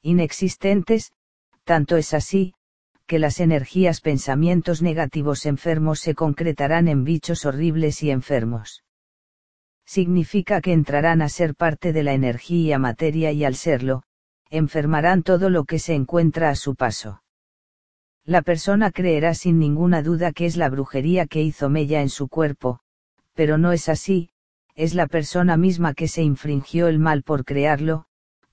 inexistentes, tanto es así, que las energías pensamientos negativos enfermos se concretarán en bichos horribles y enfermos. Significa que entrarán a ser parte de la energía materia y al serlo, enfermarán todo lo que se encuentra a su paso. La persona creerá sin ninguna duda que es la brujería que hizo mella en su cuerpo, pero no es así, es la persona misma que se infringió el mal por creerlo,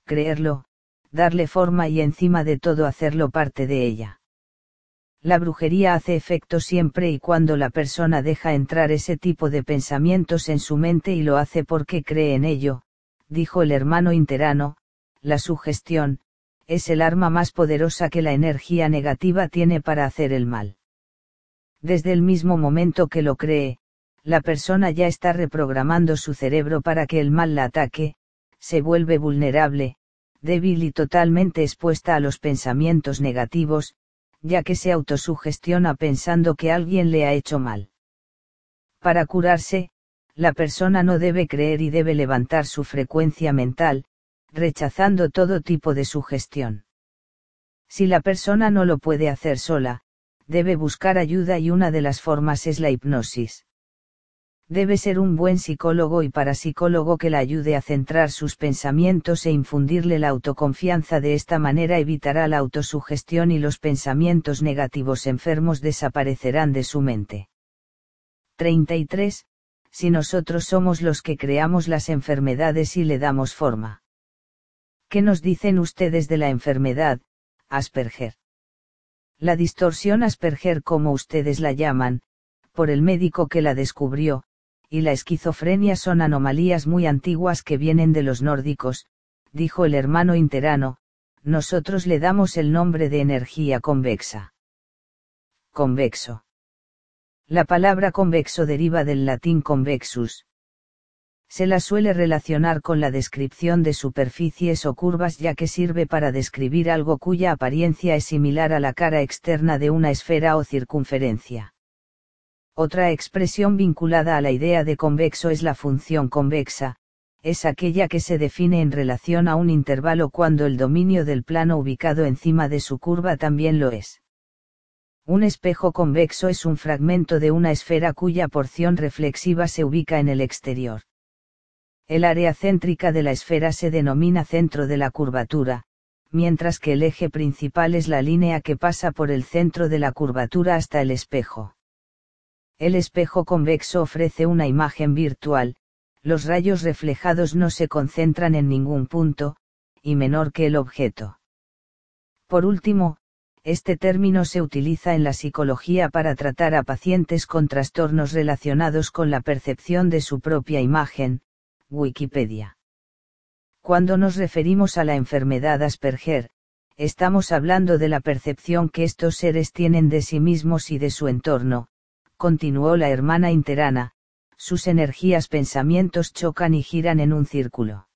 darle forma y encima de todo hacerlo parte de ella. La brujería hace efecto siempre y cuando la persona deja entrar ese tipo de pensamientos en su mente y lo hace porque cree en ello, dijo el hermano interano. La sugestión es el arma más poderosa que la energía negativa tiene para hacer el mal. Desde el mismo momento que lo cree, la persona ya está reprogramando su cerebro para que el mal la ataque, se vuelve vulnerable, débil y totalmente expuesta a los pensamientos negativos, ya que se autosugestiona pensando que alguien le ha hecho mal. Para curarse, la persona no debe creer y debe levantar su frecuencia mental, rechazando todo tipo de sugestión. Si la persona no lo puede hacer sola, debe buscar ayuda y una de las formas es la hipnosis. Debe ser un buen psicólogo y parapsicólogo que la ayude a centrar sus pensamientos e infundirle la autoconfianza. De esta manera evitará la autosugestión y los pensamientos negativos enfermos desaparecerán de su mente. 33. Si nosotros somos los que creamos las enfermedades y le damos forma. ¿Qué nos dicen ustedes de la enfermedad, Asperger? La distorsión Asperger, como ustedes la llaman, por el médico que la descubrió, y la esquizofrenia son anomalías muy antiguas que vienen de los nórdicos, dijo el hermano interano. Nosotros le damos el nombre de energía convexa. Convexo. La palabra convexo deriva del latín convexus. Se la suele relacionar con la descripción de superficies o curvas, ya que sirve para describir algo cuya apariencia es similar a la cara externa de una esfera o circunferencia. Otra expresión vinculada a la idea de convexo es la función convexa, es aquella que se define en relación a un intervalo cuando el dominio del plano ubicado encima de su curva también lo es. Un espejo convexo es un fragmento de una esfera cuya porción reflexiva se ubica en el exterior. El área céntrica de la esfera se denomina centro de la curvatura, mientras que el eje principal es la línea que pasa por el centro de la curvatura hasta el espejo. El espejo convexo ofrece una imagen virtual, los rayos reflejados no se concentran en ningún punto, y menor que el objeto. Por último, este término se utiliza en la psicología para tratar a pacientes con trastornos relacionados con la percepción de su propia imagen, Wikipedia. Cuando nos referimos a la enfermedad Asperger, estamos hablando de la percepción que estos seres tienen de sí mismos y de su entorno, continuó la hermana interana. Sus energías pensamientos chocan y giran en un círculo.